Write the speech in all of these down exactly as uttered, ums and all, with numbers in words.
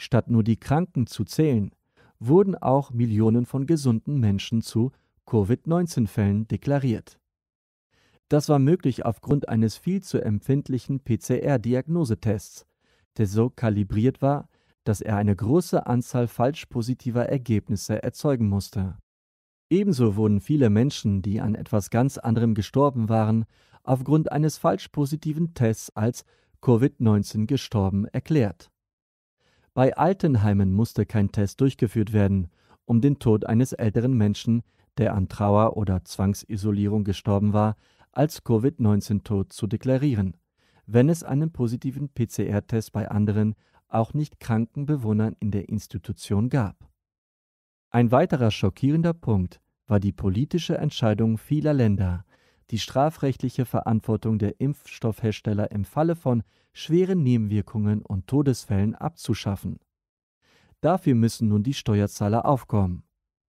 Statt nur die Kranken zu zählen, wurden auch Millionen von gesunden Menschen zu Covid neunzehn Fällen deklariert. Das war möglich aufgrund eines viel zu empfindlichen P C R-Diagnosetests, der so kalibriert war, dass er eine große Anzahl falsch positiver Ergebnisse erzeugen musste. Ebenso wurden viele Menschen, die an etwas ganz anderem gestorben waren, aufgrund eines falsch positiven Tests als Covid neunzehn gestorben erklärt. Bei Altenheimen musste kein Test durchgeführt werden, um den Tod eines älteren Menschen, der an Trauer oder Zwangsisolierung gestorben war, als Covid neunzehn Tod zu deklarieren, wenn es einen positiven P C R-Test bei anderen, auch nicht kranken Bewohnern in der Institution gab. Ein weiterer schockierender Punkt war die politische Entscheidung vieler Länder, die strafrechtliche Verantwortung der Impfstoffhersteller im Falle von schweren Nebenwirkungen und Todesfällen abzuschaffen. Dafür müssen nun die Steuerzahler aufkommen.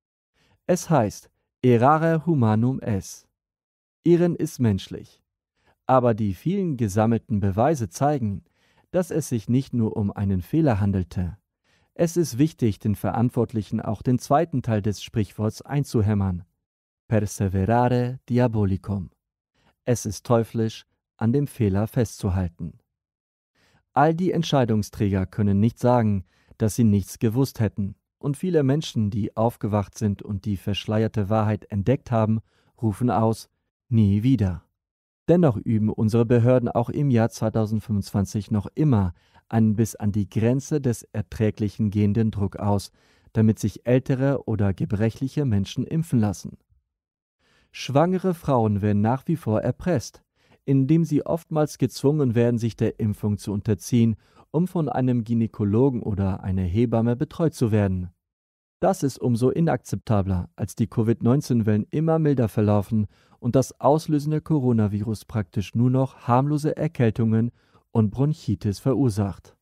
Es heißt, errare humanum est. Irren ist menschlich. Aber die vielen gesammelten Beweise zeigen, dass es sich nicht nur um einen Fehler handelte. Es ist wichtig, den Verantwortlichen auch den zweiten Teil des Sprichworts einzuhämmern. Perseverare diabolicum. Es ist teuflisch, an dem Fehler festzuhalten. All die Entscheidungsträger können nicht sagen, dass sie nichts gewusst hätten. Und viele Menschen, die aufgewacht sind und die verschleierte Wahrheit entdeckt haben, rufen aus, nie wieder. Dennoch üben unsere Behörden auch im Jahr zweitausendfünfundzwanzig noch immer einen bis an die Grenze des Erträglichen gehenden Druck aus, damit sich ältere oder gebrechliche Menschen impfen lassen. Schwangere Frauen werden nach wie vor erpresst, indem sie oftmals gezwungen werden, sich der Impfung zu unterziehen, um von einem Gynäkologen oder einer Hebamme betreut zu werden. Das ist umso inakzeptabler, als die Covid neunzehn Wellen immer milder verlaufen und das auslösende Coronavirus praktisch nur noch harmlose Erkältungen und Bronchitis verursacht.